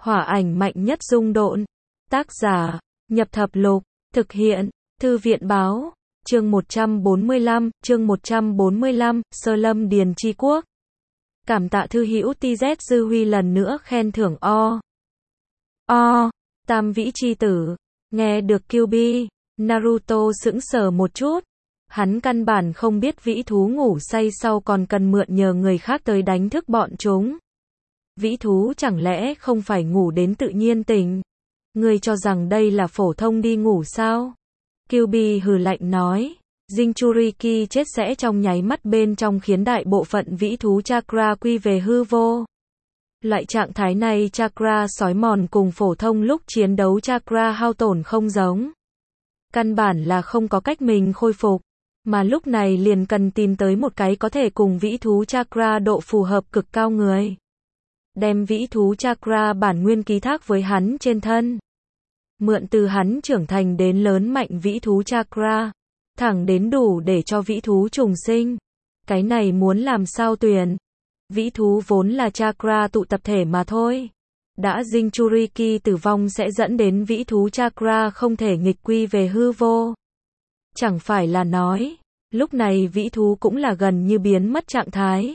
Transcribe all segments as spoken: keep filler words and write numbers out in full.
Hỏa ảnh mạnh nhất dung độn. Tác giả, Nhập Thập Lục. Thực hiện, Thư viện Báo. Chương một trăm bốn mươi lăm, chương một trăm bốn mươi lăm, Sơ Lâm Điền Chi Quốc. Cảm tạ thư hữu T Z Dư Huy lần nữa khen thưởng o. O, Tam Vĩ Chi Tử. Nghe được Q B, Naruto sững sờ một chút. Hắn căn bản không biết vĩ thú ngủ say sau còn cần mượn nhờ người khác tới đánh thức bọn chúng. Vĩ thú chẳng lẽ không phải ngủ đến tự nhiên tỉnh? Ngươi cho rằng đây là phổ thông đi ngủ sao? Q B hừ lạnh nói. Jinchuriki chết sẽ trong nháy mắt bên trong khiến đại bộ phận vĩ thú chakra quy về hư vô. Loại trạng thái này chakra sói mòn cùng phổ thông lúc chiến đấu chakra hao tổn không giống. Căn bản là không có cách mình khôi phục, mà lúc này liền cần tìm tới một cái có thể cùng vĩ thú chakra độ phù hợp cực cao người. Đem vĩ thú chakra bản nguyên ký thác với hắn trên thân. Mượn từ hắn trưởng thành đến lớn mạnh vĩ thú chakra. Thẳng đến đủ để cho vĩ thú trùng sinh. Cái này muốn làm sao tuyển? Vĩ thú vốn là chakra tụ tập thể mà thôi. Đã Jinchuriki tử vong sẽ dẫn đến vĩ thú chakra không thể nghịch quy về hư vô. Chẳng phải là nói, lúc này vĩ thú cũng là gần như biến mất trạng thái.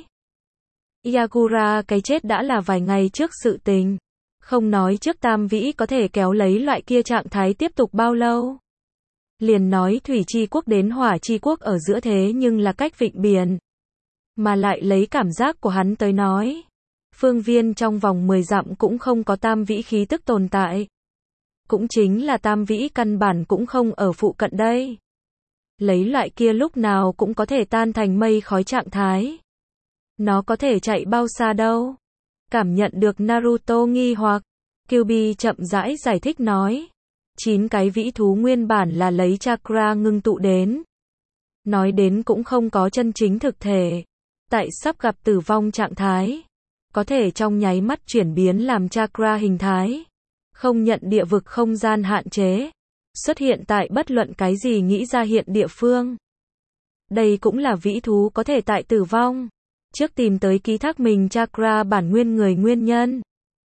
Yagura cái chết đã là vài ngày trước sự tình. Không nói trước tam vĩ có thể kéo lấy loại kia trạng thái tiếp tục bao lâu. Liền nói thủy chi quốc đến hỏa chi quốc ở giữa thế nhưng là cách vịnh biển. Mà lại lấy cảm giác của hắn tới nói. Phương viên trong vòng mười dặm cũng không có tam vĩ khí tức tồn tại. Cũng chính là tam vĩ căn bản cũng không ở phụ cận đây. Lấy loại kia lúc nào cũng có thể tan thành mây khói trạng thái. Nó có thể chạy bao xa đâu. Cảm nhận được Naruto nghi hoặc. Q B chậm rãi giải thích nói. Chín cái vĩ thú nguyên bản là lấy chakra ngưng tụ đến. Nói đến cũng không có chân chính thực thể. Tại sắp gặp tử vong trạng thái. Có thể trong nháy mắt chuyển biến làm chakra hình thái. Không nhận địa vực không gian hạn chế. Xuất hiện tại bất luận cái gì nghĩ ra hiện địa phương. Đây cũng là vĩ thú có thể tại tử vong. Trước tìm tới ký thác mình chakra bản nguyên người nguyên nhân.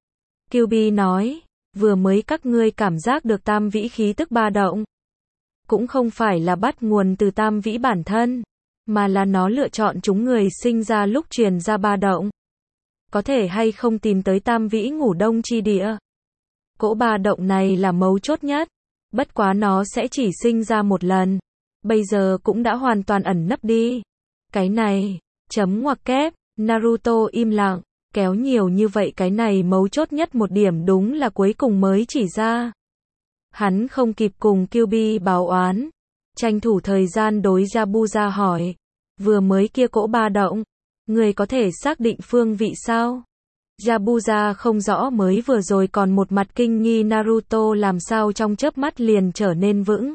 Q B nói. Vừa mới các ngươi cảm giác được tam vĩ khí tức ba động. Cũng không phải là bắt nguồn từ tam vĩ bản thân. Mà là nó lựa chọn chúng người sinh ra lúc truyền ra ba động. Có thể hay không tìm tới tam vĩ ngủ đông chi địa. Cỗ ba động này là mấu chốt nhất. Bất quá nó sẽ chỉ sinh ra một lần. Bây giờ cũng đã hoàn toàn ẩn nấp đi. Cái này, chấm ngoặc kép, Naruto im lặng. Kéo nhiều như vậy cái này mấu chốt nhất một điểm đúng là cuối cùng mới chỉ ra. Hắn không kịp cùng Q B báo oán. Tranh thủ thời gian đối Yabuza hỏi. Vừa mới kia cỗ ba động. Người có thể xác định phương vị sao? Yabuza không rõ mới vừa rồi còn một mặt kinh nghi Naruto làm sao trong chớp mắt liền trở nên vững.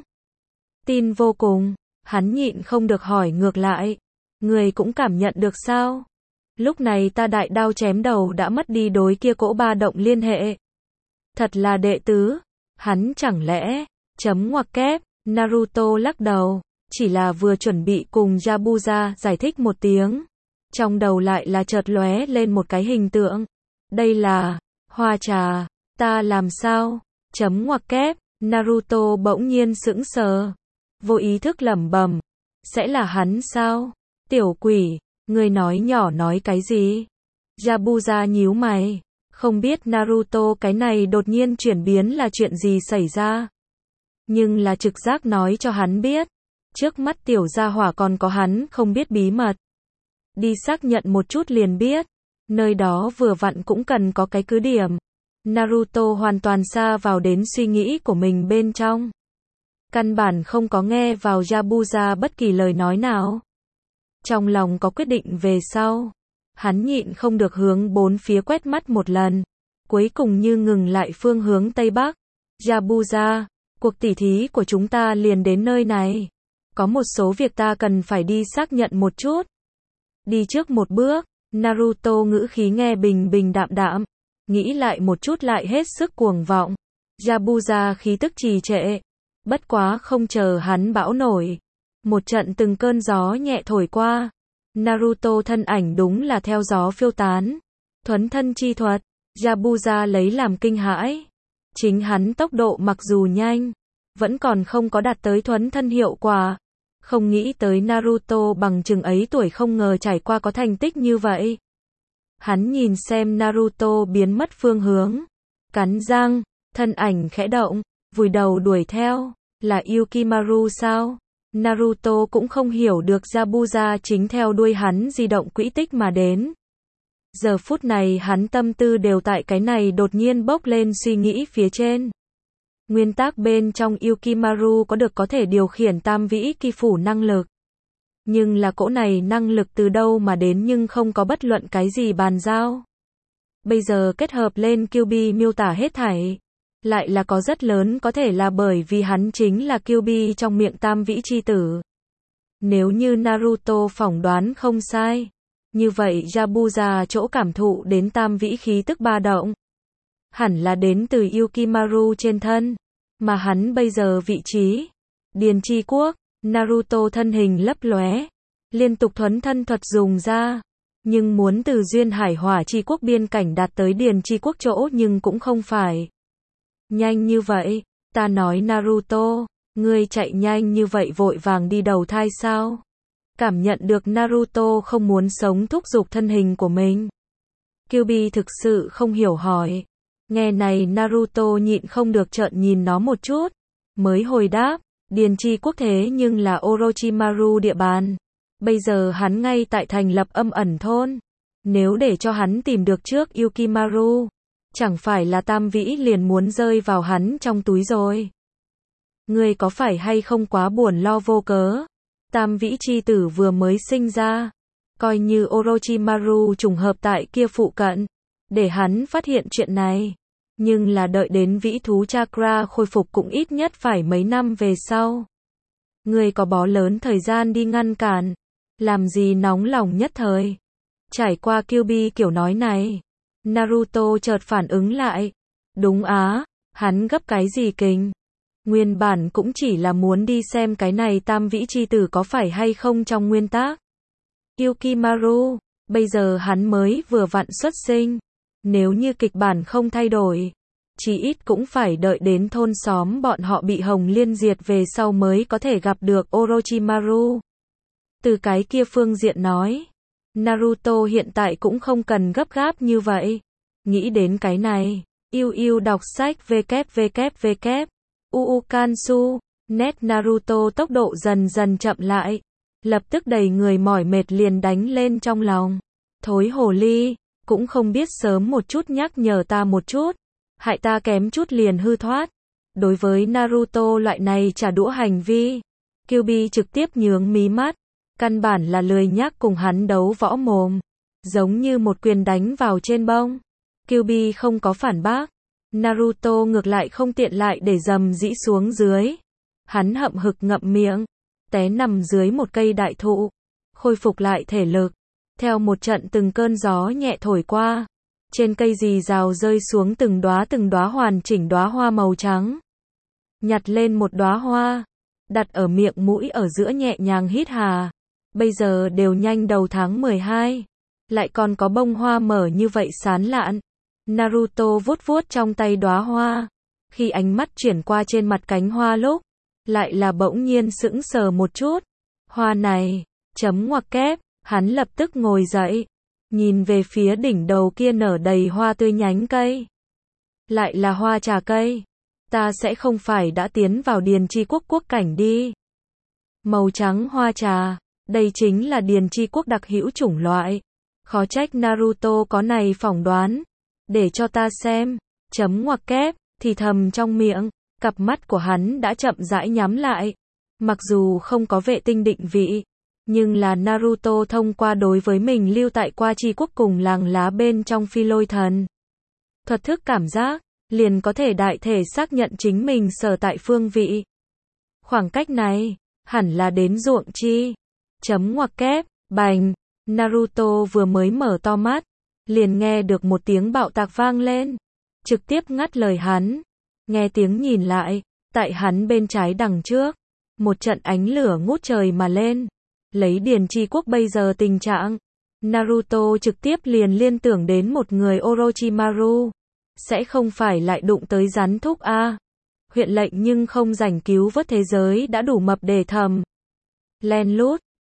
Tin vô cùng. Hắn nhịn không được hỏi ngược lại. Người cũng cảm nhận được sao? Lúc này ta đại đao chém đầu đã mất đi đối kia cỗ ba động liên hệ. Thật là đệ tứ. Hắn chẳng lẽ, chấm ngoặc kép, Naruto lắc đầu. Chỉ là vừa chuẩn bị cùng Yabuza giải thích một tiếng. Trong đầu lại là chợt lóe lên một cái hình tượng. Đây là, hoa trà, ta làm sao? Chấm ngoặc kép, Naruto bỗng nhiên sững sờ. Vô ý thức lẩm bẩm. Sẽ là hắn sao? Tiểu quỷ. Người nói nhỏ nói cái gì? Yabuza nhíu mày. Không biết Naruto cái này đột nhiên chuyển biến là chuyện gì xảy ra. Nhưng là trực giác nói cho hắn biết. Trước mắt tiểu gia hỏa còn có hắn không biết bí mật. Đi xác nhận một chút liền biết. Nơi đó vừa vặn cũng cần có cái cứ điểm. Naruto hoàn toàn xa vào đến suy nghĩ của mình bên trong. Căn bản không có nghe vào Yabuza bất kỳ lời nói nào. Trong lòng có quyết định về sau. Hắn nhịn không được hướng bốn phía quét mắt một lần. Cuối cùng như ngừng lại phương hướng Tây Bắc. Yabuza, cuộc tỉ thí của chúng ta liền đến nơi này. Có một số việc ta cần phải đi xác nhận một chút. Đi trước một bước, Naruto ngữ khí nghe bình bình đạm đạm. Nghĩ lại một chút lại hết sức cuồng vọng. Yabuza khí tức trì trệ. Bất quá không chờ hắn bão nổi. Một trận từng cơn gió nhẹ thổi qua. Naruto thân ảnh đúng là theo gió phiêu tán. Thuấn thân chi thuật. Yabuza lấy làm kinh hãi. Chính hắn tốc độ mặc dù nhanh, vẫn còn không có đạt tới thuấn thân hiệu quả. Không nghĩ tới Naruto bằng chừng ấy tuổi không ngờ trải qua có thành tích như vậy. Hắn nhìn xem Naruto biến mất phương hướng, cắn răng, thân ảnh khẽ động, vùi đầu đuổi theo, là Yukimaru sao? Naruto cũng không hiểu được Yabuza chính theo đuôi hắn di động quỹ tích mà đến. Giờ phút này hắn tâm tư đều tại cái này đột nhiên bốc lên suy nghĩ phía trên. Nguyên tắc bên trong Yukimaru có được có thể điều khiển tam vĩ kỳ phủ năng lực. Nhưng là cỗ này năng lực từ đâu mà đến nhưng không có bất luận cái gì bàn giao. Bây giờ kết hợp lên Kyuubi miêu tả hết thảy. Lại là có rất lớn có thể là bởi vì hắn chính là Kyuubi trong miệng tam vĩ chi tử. Nếu như Naruto phỏng đoán không sai. Như vậy Yabuza chỗ cảm thụ đến tam vĩ khí tức ba động. Hẳn là đến từ Yukimaru trên thân. Mà hắn bây giờ vị trí. Điền Chi Quốc, Naruto thân hình lấp lóe. Liên tục thuấn thân thuật dùng ra. Nhưng muốn từ duyên hải hỏa chi quốc biên cảnh đạt tới Điền Chi Quốc chỗ nhưng cũng không phải. Nhanh như vậy, ta nói Naruto, ngươi chạy nhanh như vậy vội vàng đi đầu thai sao? Cảm nhận được Naruto không muốn sống thúc giục thân hình của mình. Kyuubi thực sự không hiểu hỏi. Nghe này Naruto nhịn không được trợn nhìn nó một chút. Mới hồi đáp, Điền Chi Quốc thế nhưng là Orochimaru địa bàn. Bây giờ hắn ngay tại thành lập âm ẩn thôn. Nếu để cho hắn tìm được trước Yukimaru, chẳng phải là tam vĩ liền muốn rơi vào hắn trong túi rồi. Ngươi có phải hay không quá buồn lo vô cớ? Tam vĩ chi tử vừa mới sinh ra. Coi như Orochimaru trùng hợp tại kia phụ cận. Để hắn phát hiện chuyện này. Nhưng là đợi đến vĩ thú chakra khôi phục cũng ít nhất phải mấy năm về sau. Ngươi có bó lớn thời gian đi ngăn cản. Làm gì nóng lòng nhất thời. Trải qua Kyuubi kiểu nói này. Naruto chợt phản ứng lại. Đúng á, hắn gấp cái gì kinh. Nguyên bản cũng chỉ là muốn đi xem cái này tam vĩ chi tử có phải hay không trong nguyên tắc. Yukimaru, bây giờ hắn mới vừa vặn xuất sinh. Nếu như kịch bản không thay đổi, chỉ ít cũng phải đợi đến thôn xóm bọn họ bị Hồng Liên diệt về sau mới có thể gặp được Orochimaru. Từ cái kia phương diện nói, Naruto hiện tại cũng không cần gấp gáp như vậy. Nghĩ đến cái này, yêu yêu đọc sách www. Uukansu, nét Naruto tốc độ dần dần chậm lại. Lập tức đầy người mỏi mệt liền đánh lên trong lòng. Thối hồ ly, cũng không biết sớm một chút nhắc nhở ta một chút. Hại ta kém chút liền hư thoát. Đối với Naruto loại này trả đũa hành vi, Kyuubi trực tiếp nhướng mí mắt. Căn bản là lười nhắc cùng hắn đấu võ mồm. Giống như một quyền đánh vào trên bông. Kyuubi không có phản bác. Naruto ngược lại không tiện lại để dầm dĩ xuống dưới. Hắn hậm hực ngậm miệng. Té nằm dưới một cây đại thụ. Khôi phục lại thể lực. Theo một trận từng cơn gió nhẹ thổi qua. Trên cây rì rào rơi xuống từng đóa từng đóa hoàn chỉnh đóa hoa màu trắng. Nhặt lên một đóa hoa. Đặt ở miệng mũi ở giữa nhẹ nhàng hít hà. Bây giờ đều nhanh đầu tháng mười hai. Lại còn có bông hoa mở như vậy sán lạn. Naruto vuốt vuốt trong tay đóa hoa. Khi ánh mắt chuyển qua trên mặt cánh hoa lúc. Lại là bỗng nhiên sững sờ một chút. Hoa này, chấm ngoặc kép, hắn lập tức ngồi dậy. Nhìn về phía đỉnh đầu kia nở đầy hoa tươi nhánh cây. Lại là hoa trà cây. Ta sẽ không phải đã tiến vào Điền Chi Quốc quốc cảnh đi. Màu trắng hoa trà. Đây chính là Điền Chi Quốc đặc hữu chủng loại. Khó trách Naruto có này phỏng đoán. Để cho ta xem. Chấm ngoặc kép, thì thầm trong miệng. Cặp mắt của hắn đã chậm rãi nhắm lại. Mặc dù không có vệ tinh định vị. Nhưng là Naruto thông qua đối với mình lưu tại qua Chi Quốc cùng làng lá bên trong phi lôi thần. Thuật thức cảm giác. Liền có thể đại thể xác nhận chính mình sở tại phương vị. Khoảng cách này. Hẳn là đến ruộng chi. Chấm ngoặc kép, bành. Naruto vừa mới mở to mắt. Liền nghe được một tiếng bạo tạc vang lên. Trực tiếp ngắt lời hắn. Nghe tiếng nhìn lại. Tại hắn bên trái đằng trước. Một trận ánh lửa ngút trời mà lên. Lấy Điền Chi Quốc bây giờ tình trạng. Naruto trực tiếp liền liên tưởng đến một người Orochimaru. Sẽ không phải lại đụng tới rắn thúc a. Huyện lệnh nhưng không rảnh cứu vớt thế giới đã đủ mập để thầm. Len lút.